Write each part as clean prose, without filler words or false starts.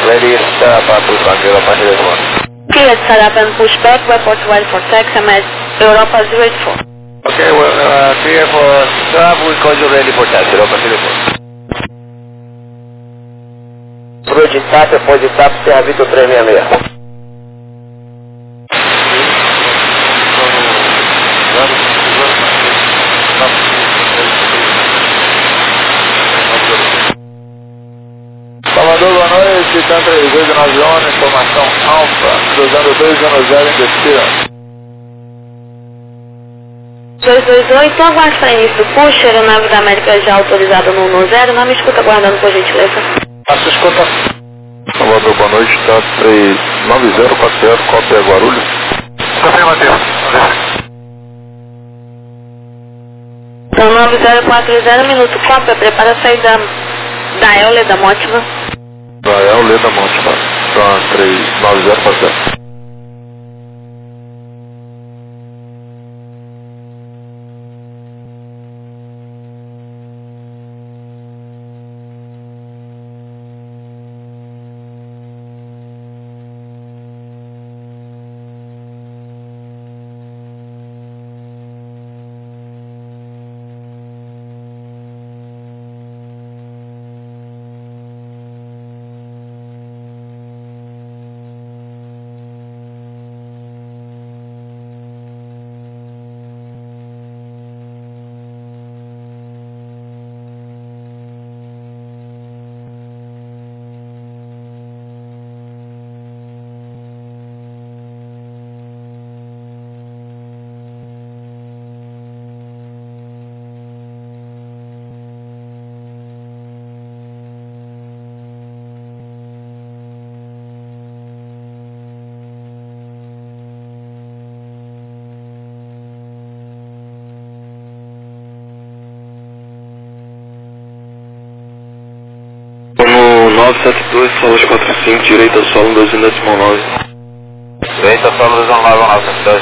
Ready, start up to Europa 084. Cleared, set up and push back, report ready for taxi, at Europa 084. Okay, well, clear for stop, we call you ready for taxi, Europa 084. Pro de TAP, depois de TAP, Serra Vitor 366. Salvador, boa noite, Tantra 291, informação Alfa, cruzando 210 em destino. 228, aguarde para início do push, aeronave da América já autorizada no 10, não me escuta aguardando por gentileza. Passo escuta. Salvador, boa noite, tá 39040, cópia Guarulhos. Afirmativo. Então 9040, minuto, cópia, prepara a saída da El da Mótiva. Da El da Mótiva, tá 39040. No 972, Saúde 45, direita solo 2,9. Direita solo 219,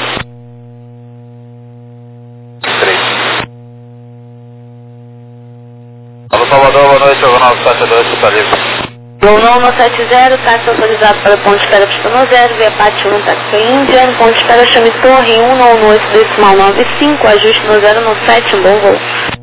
3. Alô Salvador, boa noite, eu vou na 72, está livre. Voo 170, táxi autorizado para ponto de espera pista no 0, via Pátio 1, táxi Índia, ponto de espera chame Torre 198,95, ajuste no 097, bom voo.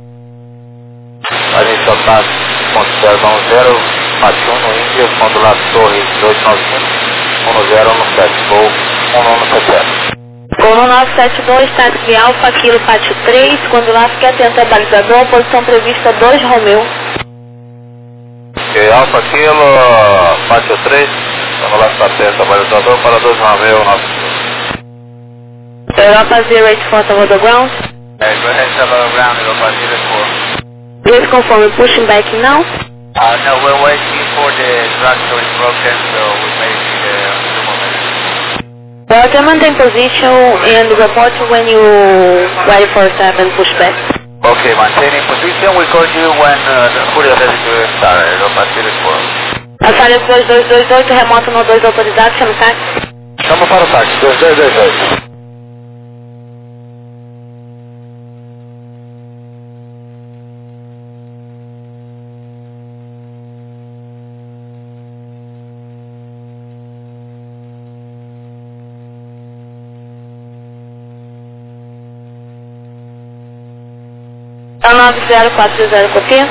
A gente só tá ponto 090, Pátio 1 no Índia, ponto lá Torre 295, 1017, voo 1170. Voo 972, táxi Alfa, Kilo Pátio 3, quando lá fique atento ao balizador, posição prevista 2 Romeu. Ok, Alfa Kilo, Pátio 3, vamos lá está atento ao balizador para 2 Romeo, nosso. Europa 084, Salvador Ground. Go ahead, Salvador Ground, Europa 04. Please confirm pushing back now. No, we're waiting for the truck to be broken, so we may need a few more minutes. Roger, maintain position and report when you ready for step and push back. Okay, maintaining position, we call you when the courier ready to start, Europa 04. Assalho 2228, remoto no 2 autorizado, chama o táxi. Chama para o táxi, 2228. É o 90430, copia?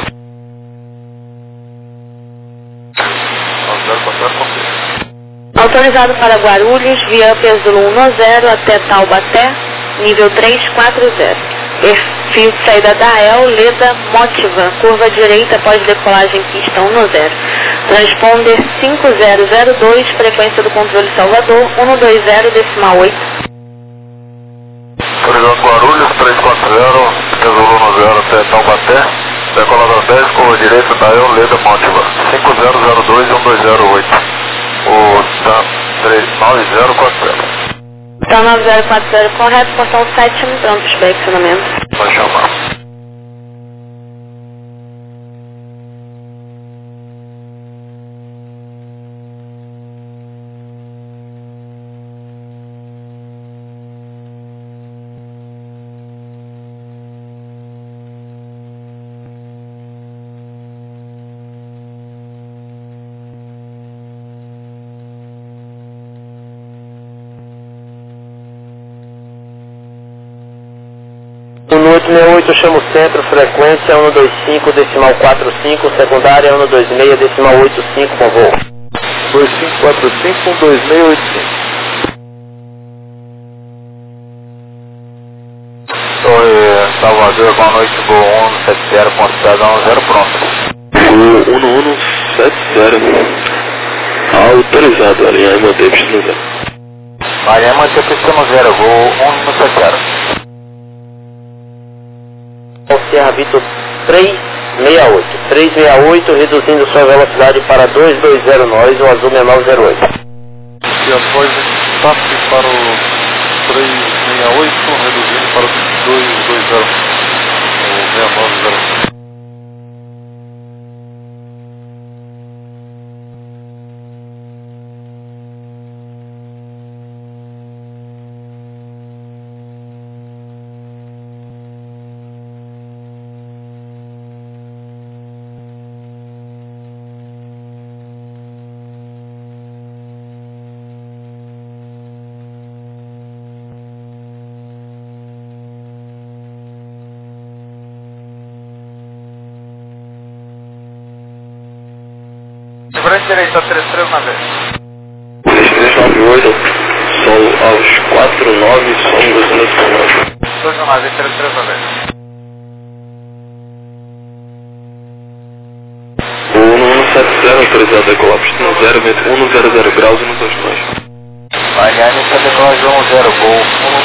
9040. Autorizado para Guarulhos, via Pesulo 10 até Taubaté, nível 340. Perfil de saída da El, Leda, Mótiva, curva direita após decolagem pista 10. Transponder 5002, frequência do controle Salvador, 120,8. Autorizado Guarulhos, 340, Pesulo 10 até Taubaté, decolador 10, curva direita da El, Leda, Mótiva, 5002 1208. O TAM 39040. Então 9040 correto, portão 7, prontos para acionamento. Pode chamar. 868, chamo o centro, frequência 125, decimal 45, secundária 126, decimal 85, bom voo. 2545, 2685. Torre Salvador, boa noite, Gol 170.10, pronto. Gol 1170. Autorizado, alinhar e manter pista no zero. Alinhar e manter pista no zero, Gol 170. Sierra Vitor 368, reduzindo sua velocidade para 220 nós, o azul 6908. E após TAP para o 368, reduzindo para o 220, o 6908. Frente direita, 33 na vez. 3398, sol aos 49, som 219. 2 na vez, 33 na vez. O 1170, autorizado a decolar pista no zero, vento 100 graus e nos 2 nós. Alinhar e manter decolagem 10, Gol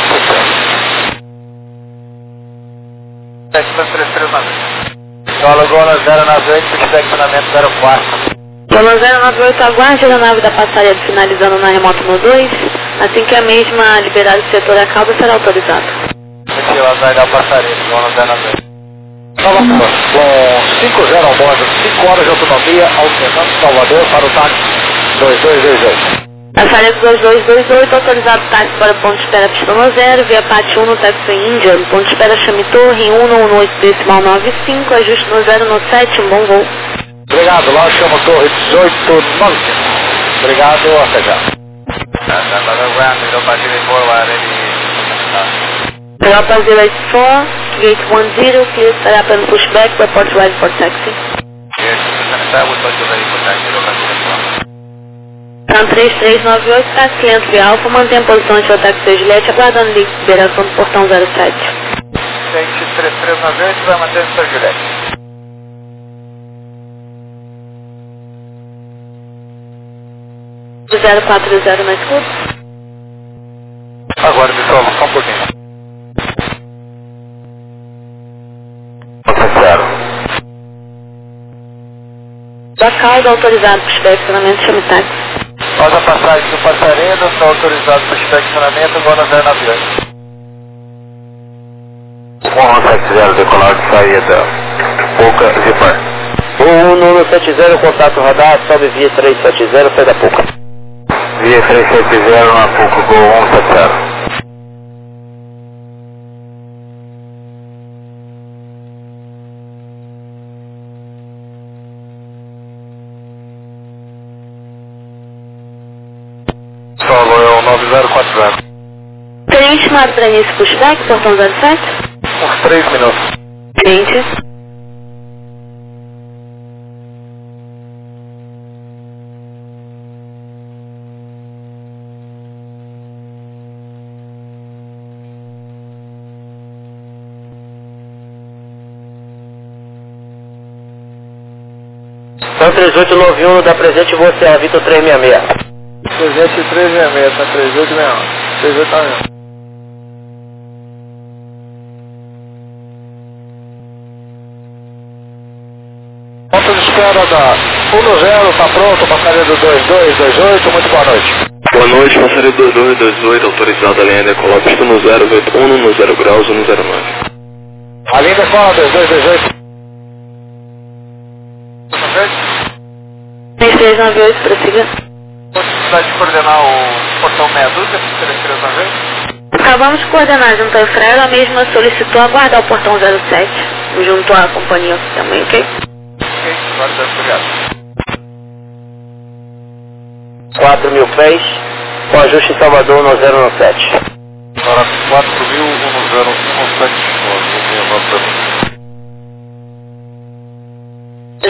170. 33 na vez. Solo Gol 0 na vez, estacionamento 04. Golo 098, aguarde a nave da passareia finalizando na remoto no 2, assim que a mesma liberar o setor a cauda será autorizado. Aqui ela vai dar passareia, Golo 098. Nova Cruz, com 50 ao bordo, 5 horas de autonomia, alternando Salvador para o táxi 2228. Passareia 2228, autorizado táxi para o ponto de espera pista no 0, via PAT 1 no táxi Índia, ponto de espera Chame Torre, 118 decimal 95, ajuste no 0 no 7, um bom voo. Obrigado, lá chama Torre 1895. Obrigado, até já. Europa 084, gate 10, clear set up and pushback, report ready for taxi. Então 3398, táxi lento via Alfa, mantém a posição de seu táxi Juliette, aguardando liberação do portão 07. Gente 3398, vai manter o seu Juliette. Do 040 na escudo. Agora, pessoal, só um pouquinho. Zero. Da cauda autorizado para o estacionamento, chame táxi. Após a passagem do Passaredo, está autorizado para o estacionamento, agora 098. 170, decolagem de saída. Pouca, Zipar. 1170, contato radar, sobe via 370, sai da Pouca. Via 370 na Pouca, Gol 170. Solo é o 9040. Teria estimado para início pushback, portão 07? Uns 3 minutos. Gente. Então 3891, dá presente você, a Vitor 366. Presente 366, tá 3861. 3861. Ponto de espera da 10, tá pronto, passaria do 2228, muito boa noite. Boa noite, passaria 2228, autorizado a linha decolar pista no zero, vento 1 graus e 109. A linha decola 2228. 3398, prossiga. Possibilidade de coordenar o portão meia dúzia, 3398. Acabamos de coordenar junto ao Israel, a mesma solicitou aguardar o portão 07, junto à companhia também, ok? Ok, agora obrigado. 4.000 pés, com ajuste em Salvador no 017. Agora 4.017,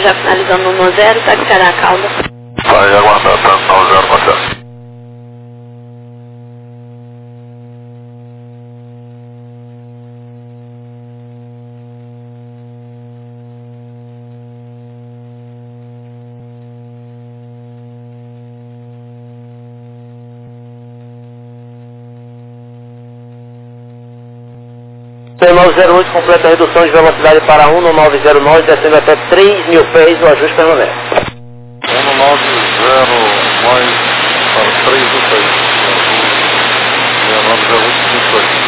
já finalizando no 10, taxiará a cauda. Vai aguardar, tá? 90, Marcelo. C908 completa a redução de velocidade para 1909, descendo até 3.000 pés, o ajuste permanece. 190 mais para 3 do 6. 6908.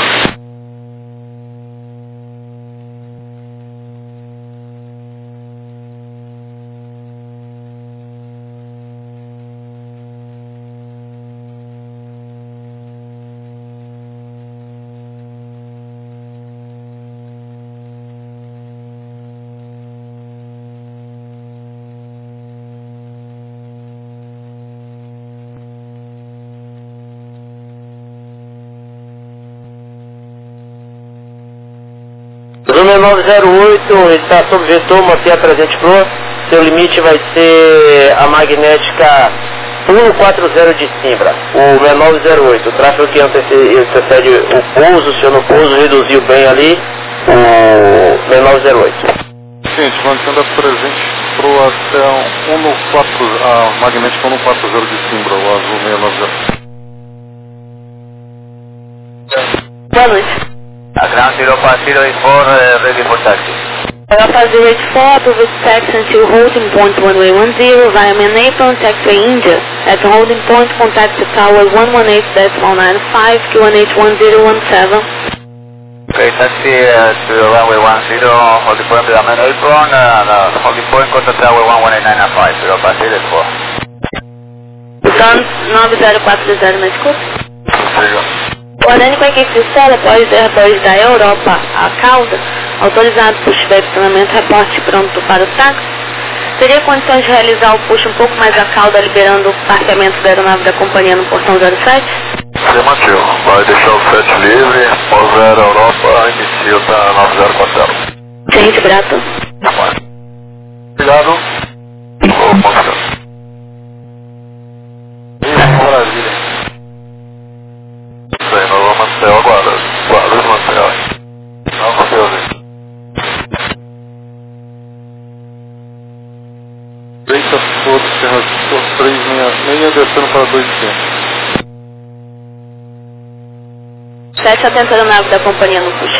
Zoom 908, ele está sob vetor, manter a presente flor. Seu limite vai ser a magnética 140 de Simbra, o 6908. O tráfego que antecede o pouso, o senhor no pouso reduziu bem ali, o 6908. Gente, mantendo a presente pro até a magnética 140 de Simbra, o azul 690. Boa noite. A ground 0.084 ready for taxi. Alpha 084 with taxi until holding point runway 10 via main apron, taxiway India. At holding point, contact the tower 118.95, QNH1017. Okay, taxi to runway 10, holding point with the main apron, holding point contact tower 118.95, 0.084. Sun 9040 na escuta. Ordenando com a equipe de sala após Airbus da Europa a cauda, autorizado push de posicionamento, reporte pronto para o táxi. Teria condições de realizar o push um pouco mais a cauda, liberando o parqueamento da aeronave da companhia no portão 07? Afirmativo. Vai deixar o 7 livre, Mosera Europa, inicio da 9040. Gente, grato. Obrigado. Ô, Mosca. Maravilha. Isso aí, nós vamos Maceió agora. Guardas Maceió. Não, Maceió. Deita foda, Serra 366, descendo para 2500. 7 atenta a aeronave da companhia no push.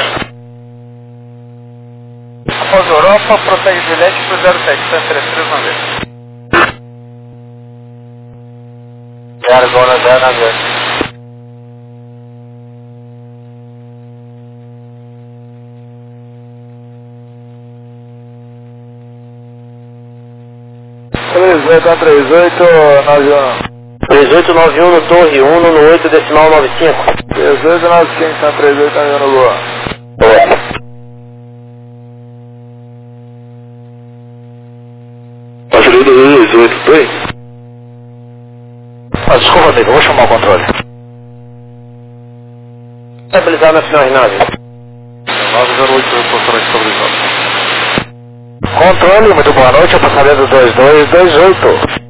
Após Europa, prossegue de leste para 07, 133 na vez. Agora 0 na vez. Tá 3891. 3891 no Torre 1 no 8 decimal 95. 1895, tá 3891 no Goa. Patrulha do 128, foi? Desculpa, amigo, vou chamar o controle. Estabilizado na final nave. 908, reportagem estabilizada. Controle, muito boa noite, passageiro 2228.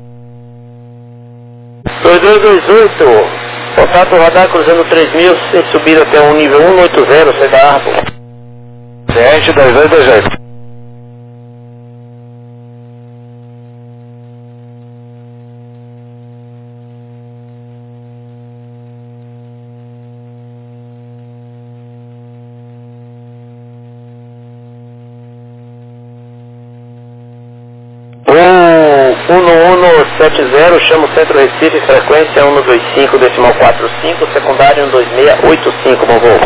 2228, contato radar cruzando 3000, sem subir até o nível 180, sai da Arbo. Ciente 2228. O 1170, chama o Centro Recife, frequência 125, decimal 45, secundário 12685, bom voo.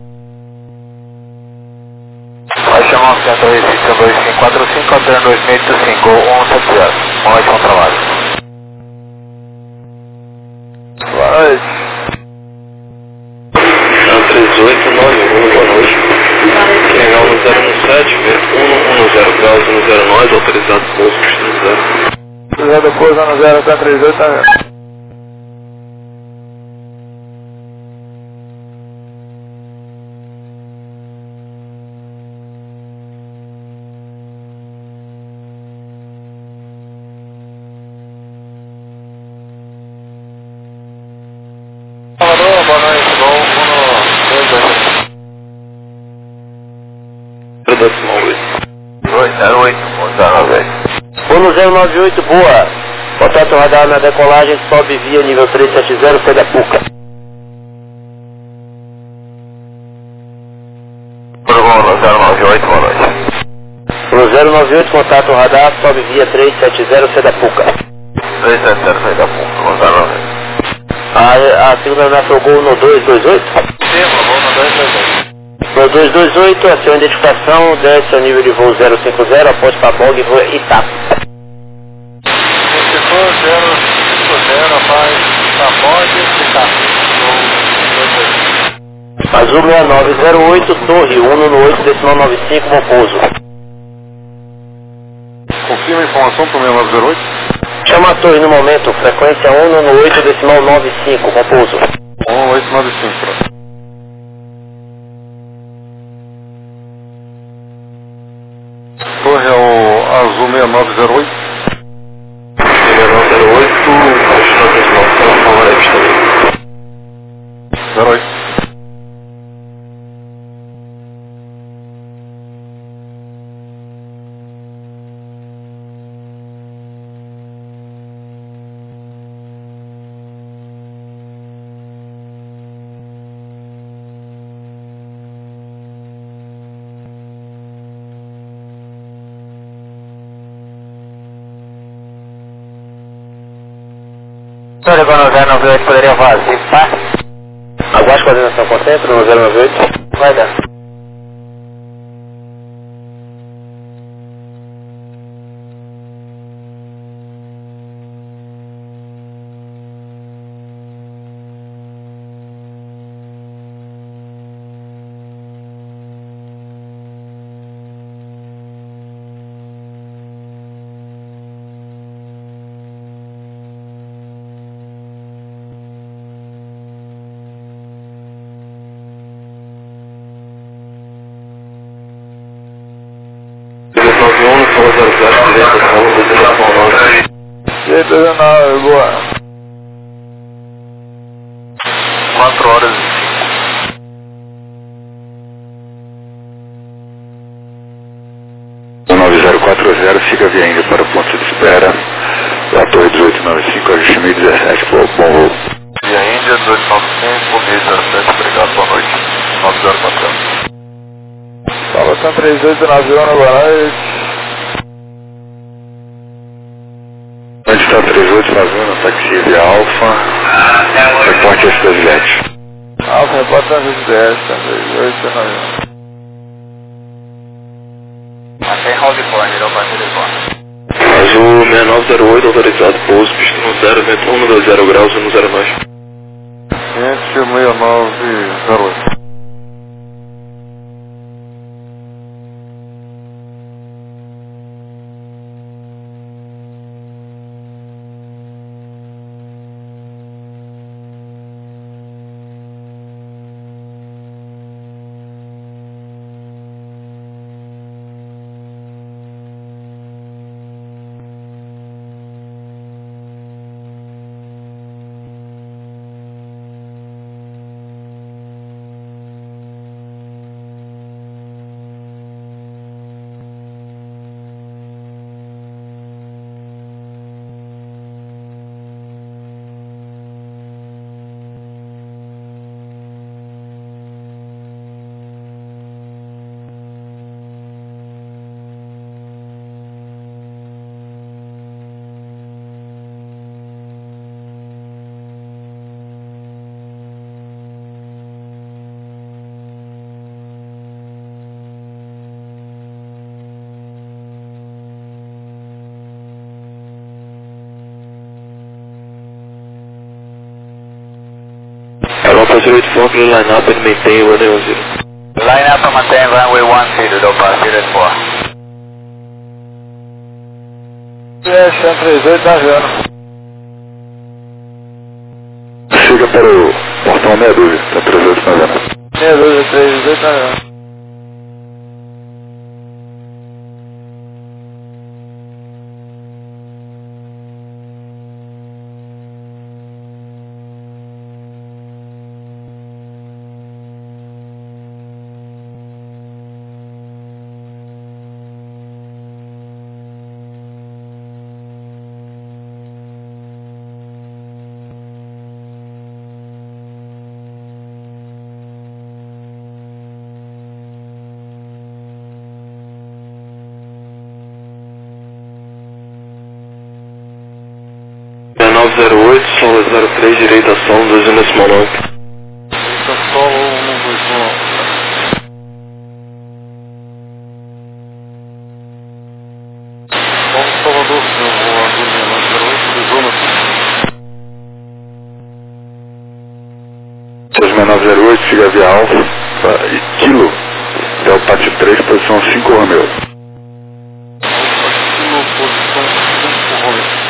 Vai chamar o Centro Recife 12545, alterando 2685, 170. Um ótimo trabalho. Vai. 3891, boa noite. Legal 1017, 110 graus 109, autorizado pouso, destino 0. Já depois da 0 tá 38, tá vendo? 098, boa. Contato radar na decolagem, sobe via nível 370, sai da PUCA. Pro 098, boa noite. Pro 098, contato radar, sobe via 370, sai da PUCA. 370, sai da PUCA, pro 098. A segunda aeronave foi o gol no 228? Sim, vou no 228. No 228, a sua identificação, desce ao nível de voo 050, após Pabog e voo Itap. Ficou 050, rapaz, Pabog e Itap. Azul 6908, torre 1 decimal 95, bom pouso. Confirma a informação pro 6908. Chama a torre no momento, frequência 1 decimal 95, bom pouso. 1895, pronto. Torre é o Azul 6908. 6908, continua decimal, favorece também. 08. Senhor, quando o 098 poderia fazer, tá? Aguarde coordenação com centro no 098. Vai dar. boa. 4 horas e 9040 fica via Índia para o ponto de espera da Torre 1895, ajuste 1017, bom voo. Via Índia 1895, 1017, obrigado, boa noite. 9040. Salvação 38 na avião, boa noite. Onde está 38 na zona, taxi via Alfa, reporte S210. Alfa, repórter 10, 38 na avião. Mantém hold point, virou para telefone. Azul 6908, autorizado, pouso, pista no 0, vento 120 graus, 10 mais. 56908. Europa 08 Fox, line up and maintain runway 10. Line up and maintain runway 10, Europa 04. É, 138 na avião. Chega para o portão 62, está 38 na zona. 62, 38 na avião. 908, solo 03, direita solo 2,9. Direita solo 121. Solo Salvador, eu vou a linha 908, zona 908, siga via Alfa e Kilo, Del Pátio 3, posição 5 Romeu. Kilo, posição 5 Romeu.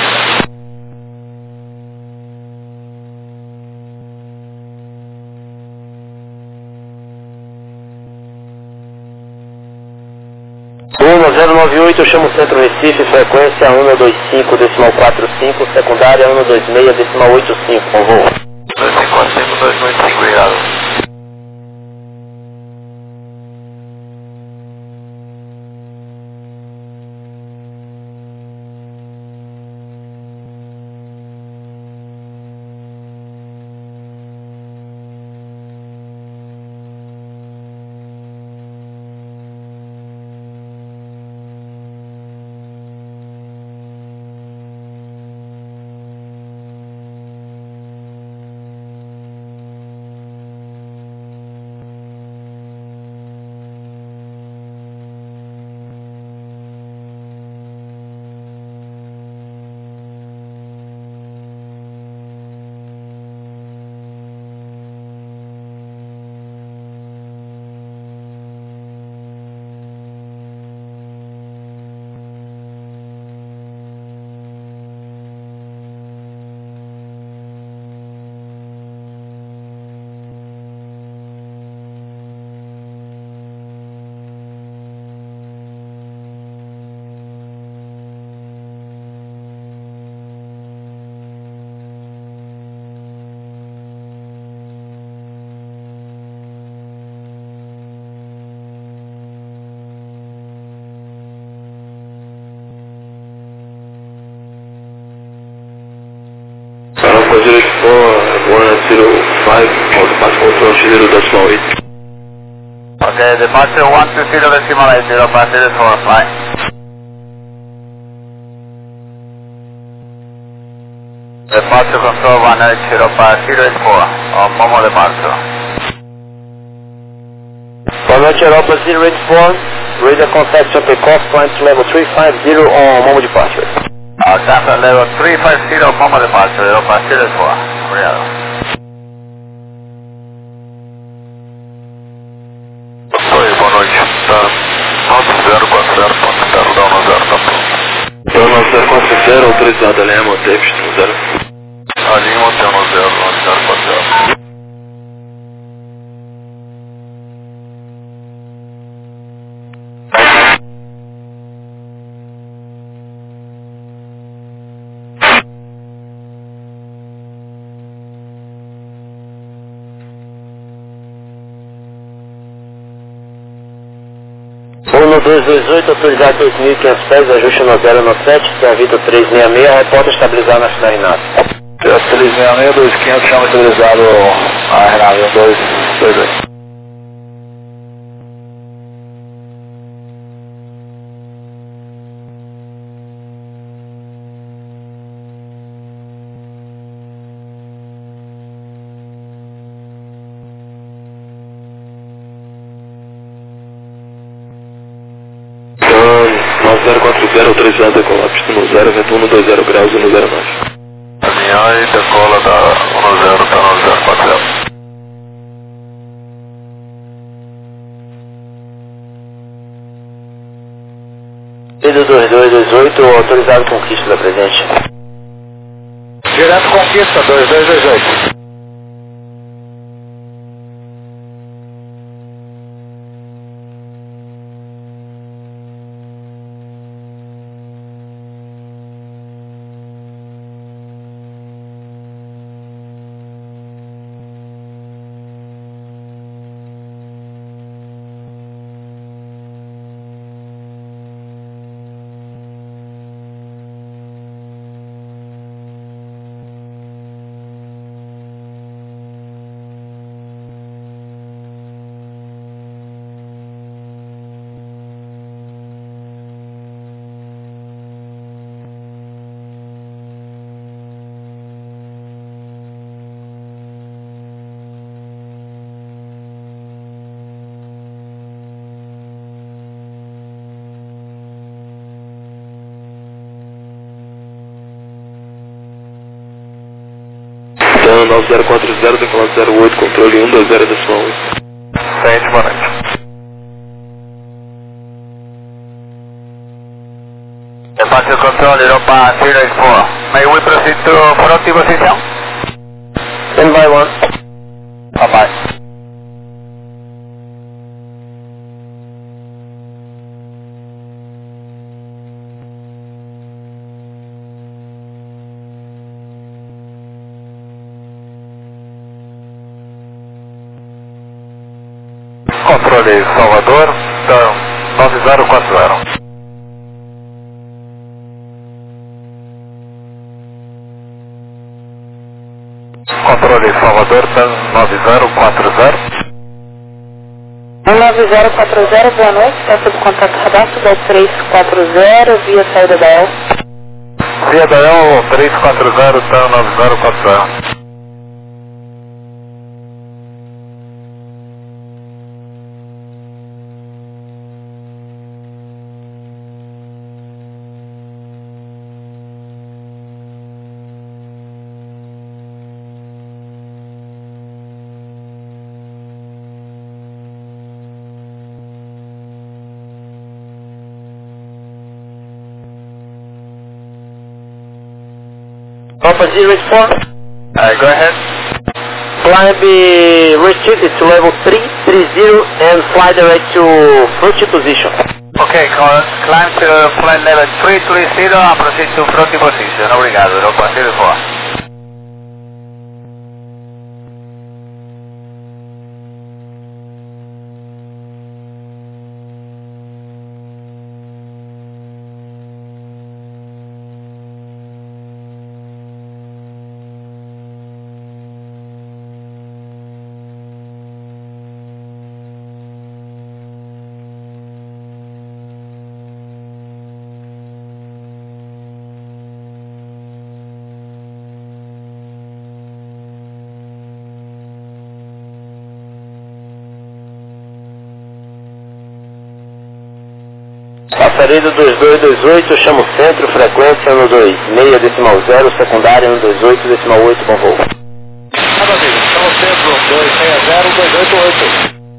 Lima 098, eu chamo o Centro Recife, frequência 125, decimal 45, secundária 126, decimal 85, com voo. 2545, 295, obrigado. Alpha 04, 105, hold pass control 0.8. Okay, departure 120 decimal 80, passengers for flight. Departure control 180, pass 084, on Momo departure. Boa noite, Europa 084, radar contact on takeoff, climb to level 350 on Momo departure. Alcanza level 350, Momo departure, Europa 084, obrigado. Oi, boa noite. Tá 9040, ponto 0, dá 10, tá pronto. Então 9040, autorizado, linha Monteiro, pistão 0. A linha Hotel 9040. Uno 228, autorizado 2.500 pés, ajuste no 097, Servido 366, reporta estabilizar na final Renato. 366, 2500, chama estabilizado a Renato 228. Então 9040, autorizado, decolar, pistão 0, vento 120 graus, 109. Alinhar e decola da 10, tá 9040. Pedro 2228, autorizado conquista da presente. Direto conquista 2228. 9040, decolado 08, controle 120.1. Frente, boa noite. Departure control, Europa 084. May we proceed to front position? Stand by 1. Bye-bye. Controle Salvador, então 9040. Controle Salvador, TAM 9040. 9040, boa noite. Peça do contato cadastro da 340 via saída da EL. Via da EL 340, TAM 9040. Papa 084. Go ahead. Climb be restricted to level 330 and fly direct to front position. Okay, climb to flight level 330 and proceed to front position. Obrigado, Europa 04. Passaredo 2228, chamo centro, frequência 126.0, secundária 128.8, bom voo. Nada amigo, chamo centro 260-288.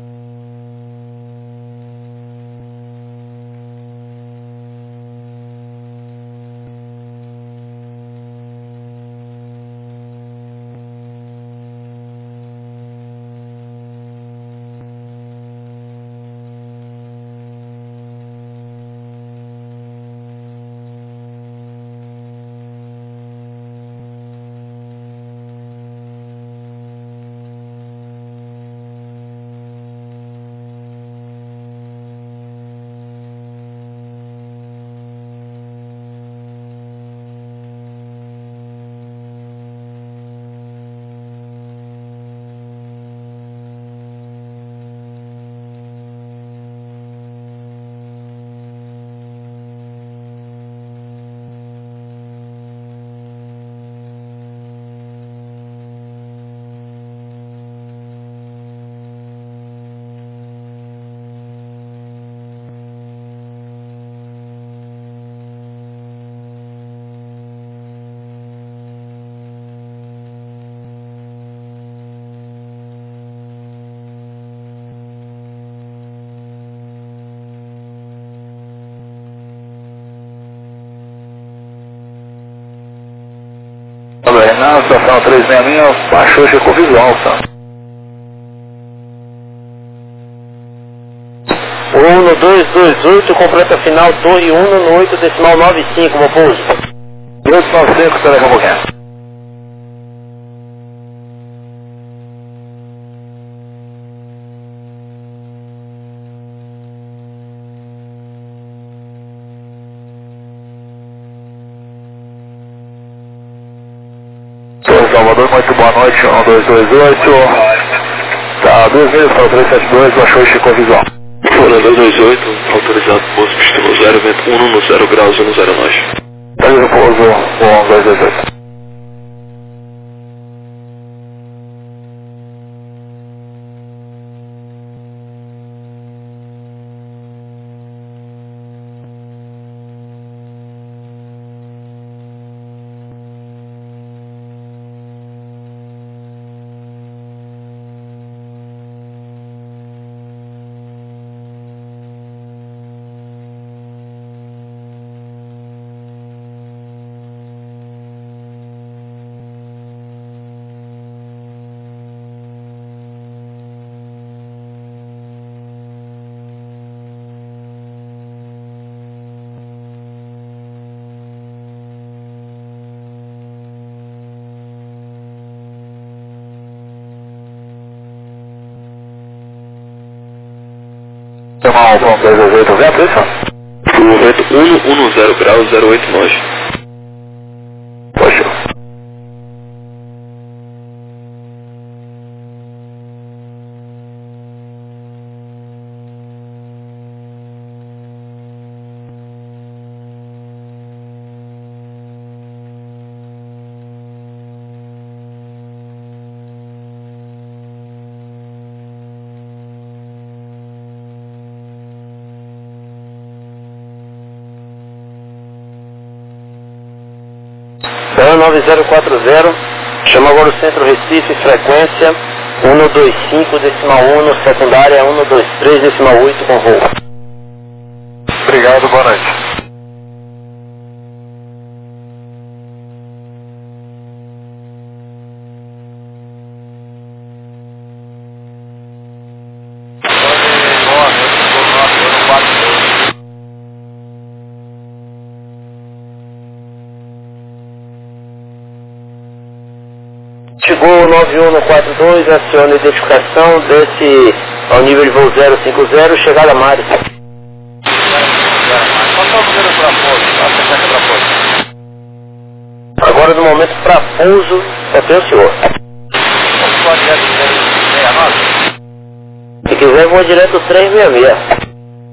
Renan, estação 366, baixou, chegou visual, tá? 1228, completa final, torre 1 no 8.95, como pouso. 895, espera aqui um pouquinho. Salvador, muito boa noite, 1228. Tá, 2 milhas para o 372, baixou e chegou visual. Fora 228, autorizado pouso pistilo 0, vento 1 no 0 graus 109. Tá de repouso, 1228. Chamar um 228 vento, isso? O vento 110 graus 08 nós. Poxa. Céu 9040, chama agora o centro Recife, frequência 125,1, secundária 123,8 com voo. Obrigado, boa noite. Chegou o 9142, aciona a identificação, desce ao nível de voo 050, chegada Mari. Agora no momento para pouso, só tem o senhor. Se quiser voa direto 366.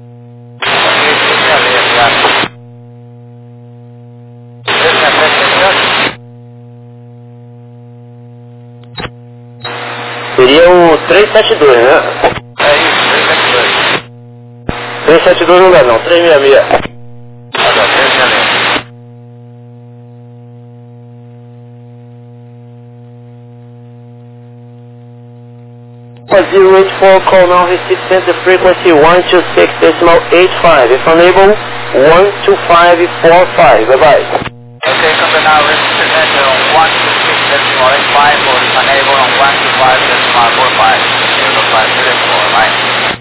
Seria o 372, né? É isso, 372. 372 não dá não, 366. Olha, 366. Zero 84, call now, receive center frequency 126.85. If unable, 12545. Bye-bye. Okay, company now, represent on 126.85 or if unable on 125.45. 0504, right?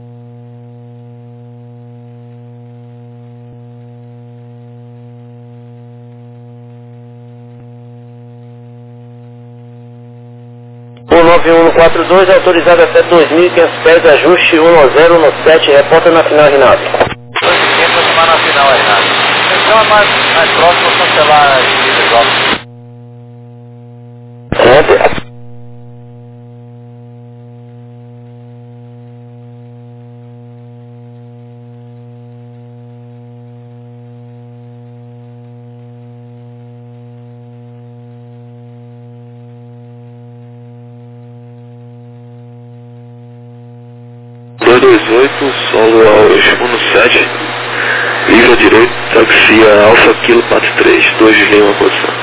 O 9142, autorizado até 2.500 pés, ajuste 1017, reporta na final, Rinaldi. 2.500 semana na final aí, né? Então é mais próximo, cancelar esses jogos. Enter. Solo aos 17, livre à direita, taxia Alfa Kilo 43, 2 de Lima, posição.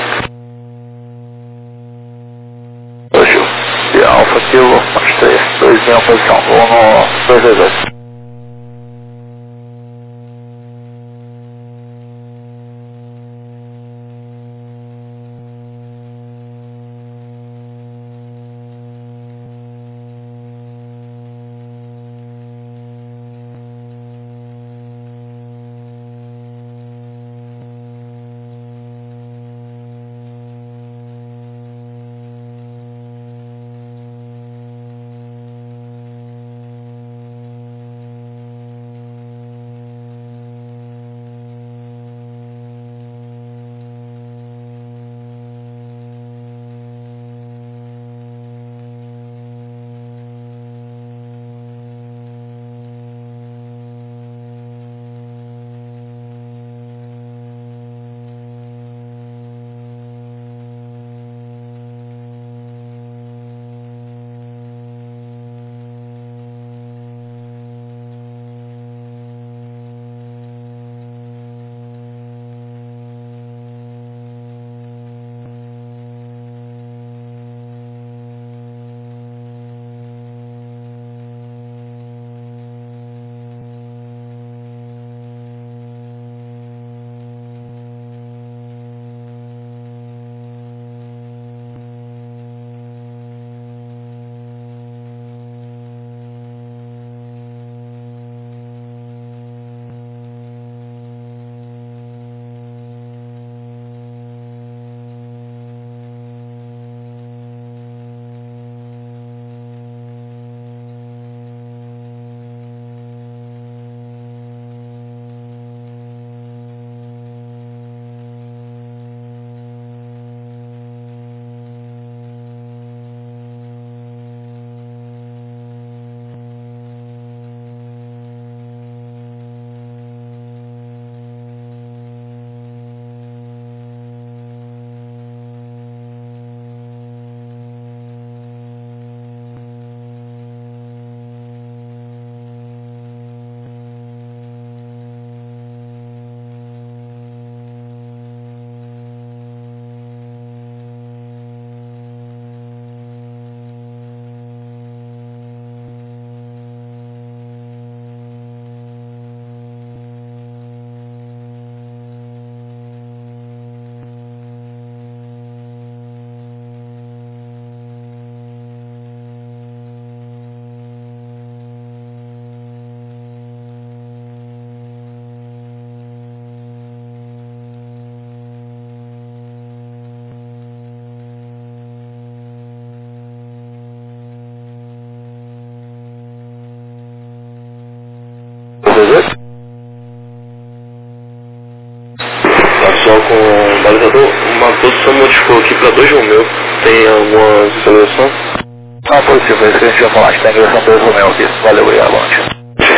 Poxa. E Alfa Kilo 3, 2 em posição, vou no 222. 38. Pessoal com balizador, uma posição modificou aqui para 2 Romeu. Tem alguma visualização? Ah, positivo, é isso que a gente vai falar. A gente tem ingressão 2 Romeu aqui. Valeu, obrigado, bom dia.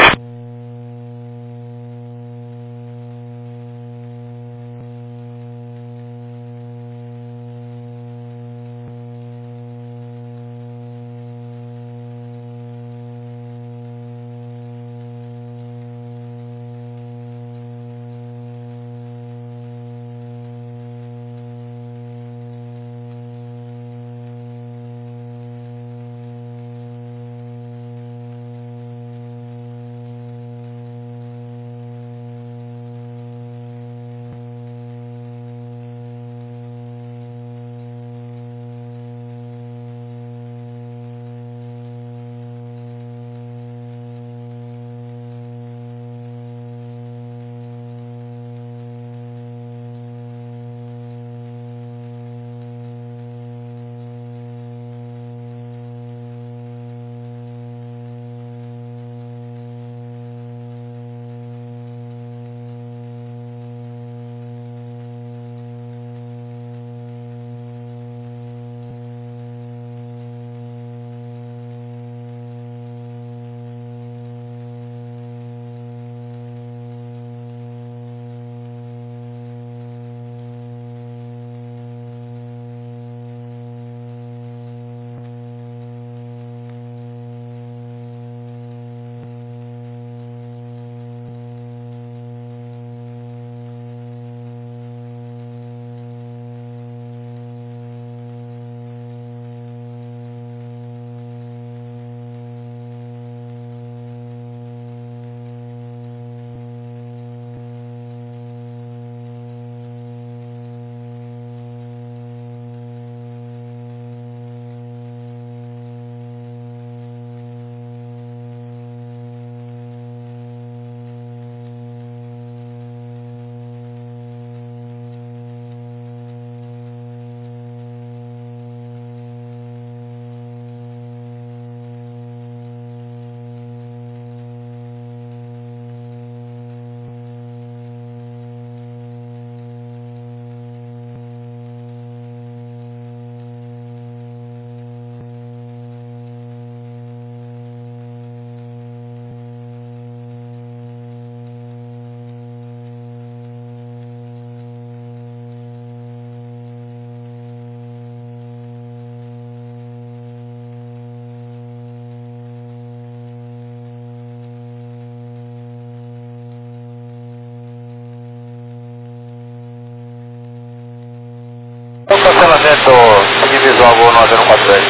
O cancelamento individual voo 9142.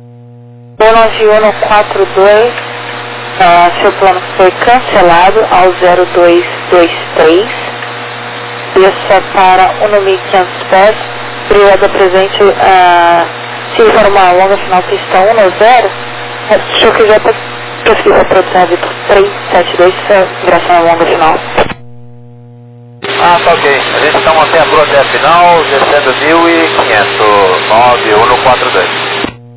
Voo 9142, seu plano foi cancelado ao 0223. Desça para 1.500 pés. Obrigado, presente. Se for uma longa final pista 190, se eu quiser prosseguir para a produção Vitor 372, ingressão na longa final. Ah, tá ok. A gente então mantém a cruz até a final, descendo 1.500, 9142.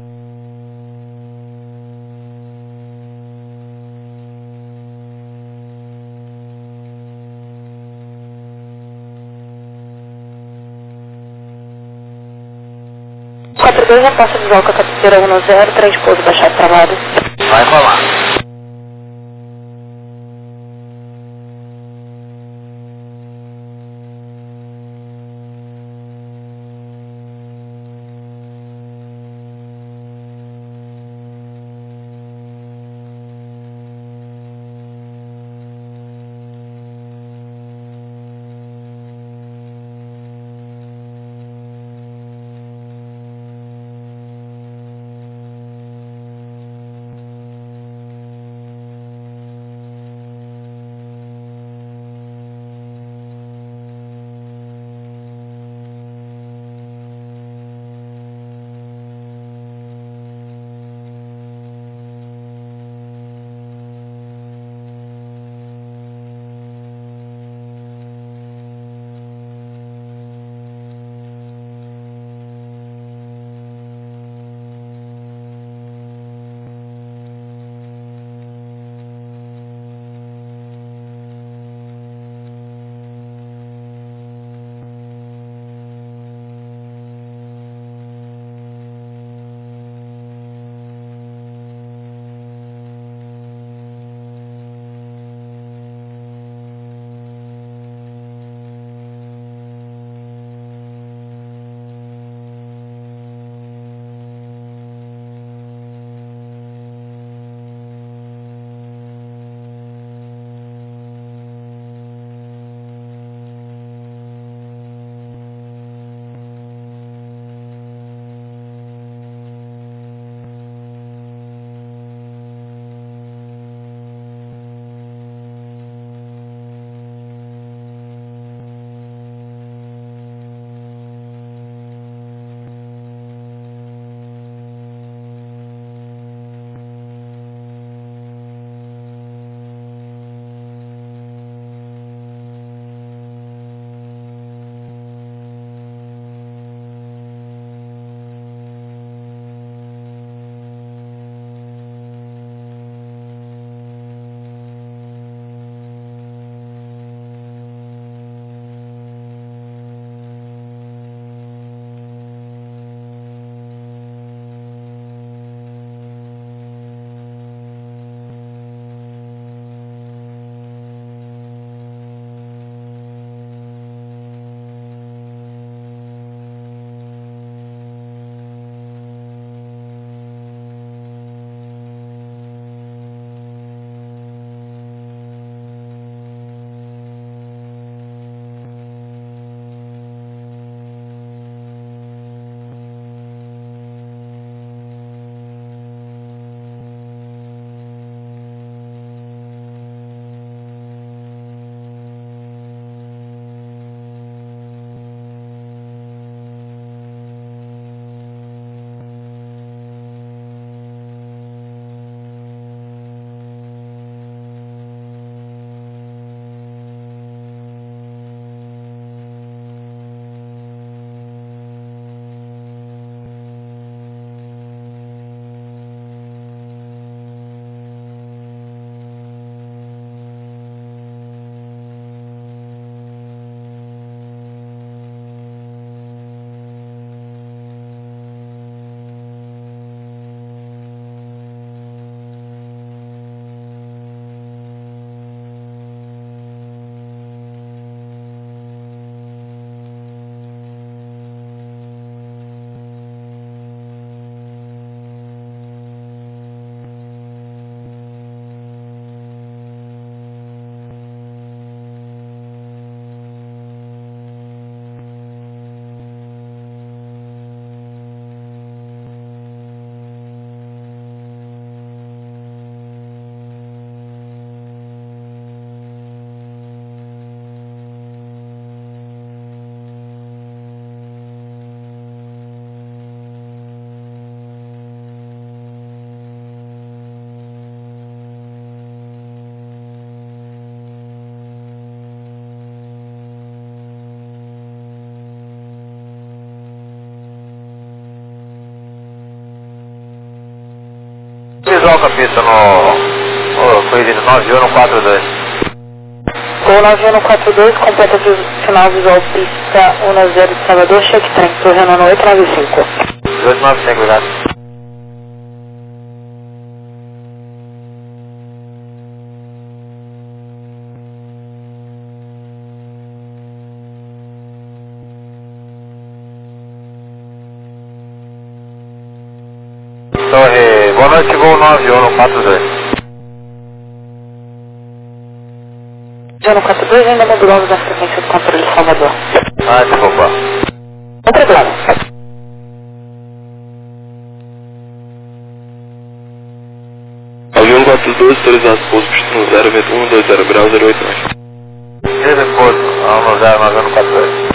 Já passa de volta com a captura 10, trem de pouso baixado travado. Vai falar. a pista no corrigindo 9142. Gol 9142, completa final visual pista 10 de Salvador, cheque trem, Torre Renan 895. 895, obrigado. Torre, boa noite, voo 9142. 9142, ainda modulamos a frequência do controle de Salvador. Ah, desculpa. Não problema. Avião 412, autorizado pouso pista 0, vento 120 graus 089. Depois, 109142.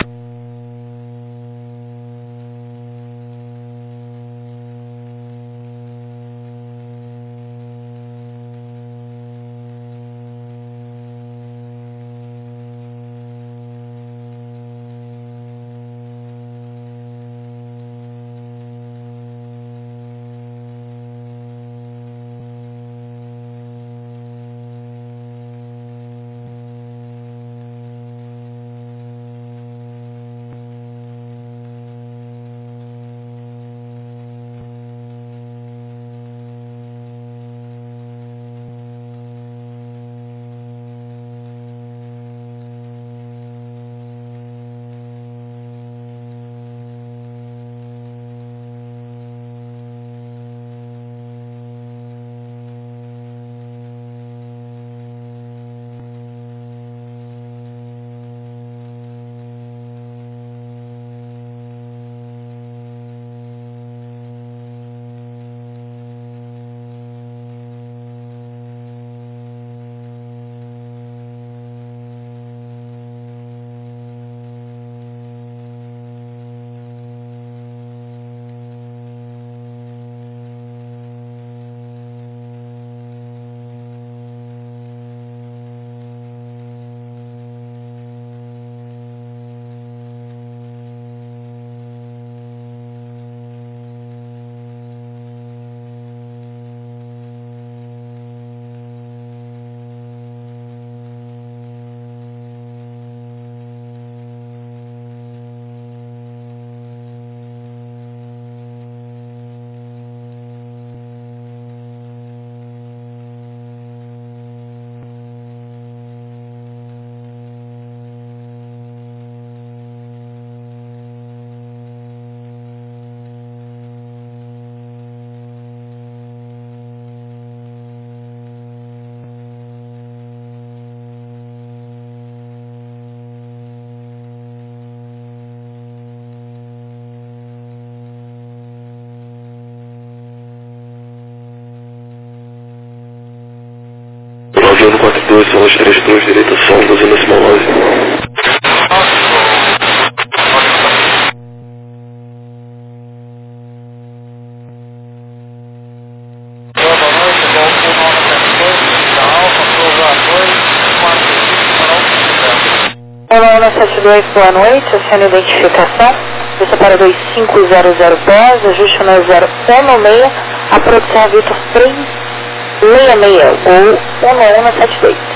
Avião 42, Solange 32, direita, Sol, usando esse malose. Boa noite, voo 1972, da Alfa, curva 2, 45 para Olá, 72, boa noite, sendo identificação, vista para 2500 pós, ajuste no 016, a produção Vitor 366, ou 1172.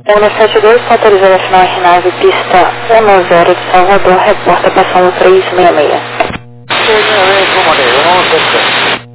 172, autorizada final RNAV, pista 10 de Salvador, reporta passando 366. 9, ¿cómo le? 1,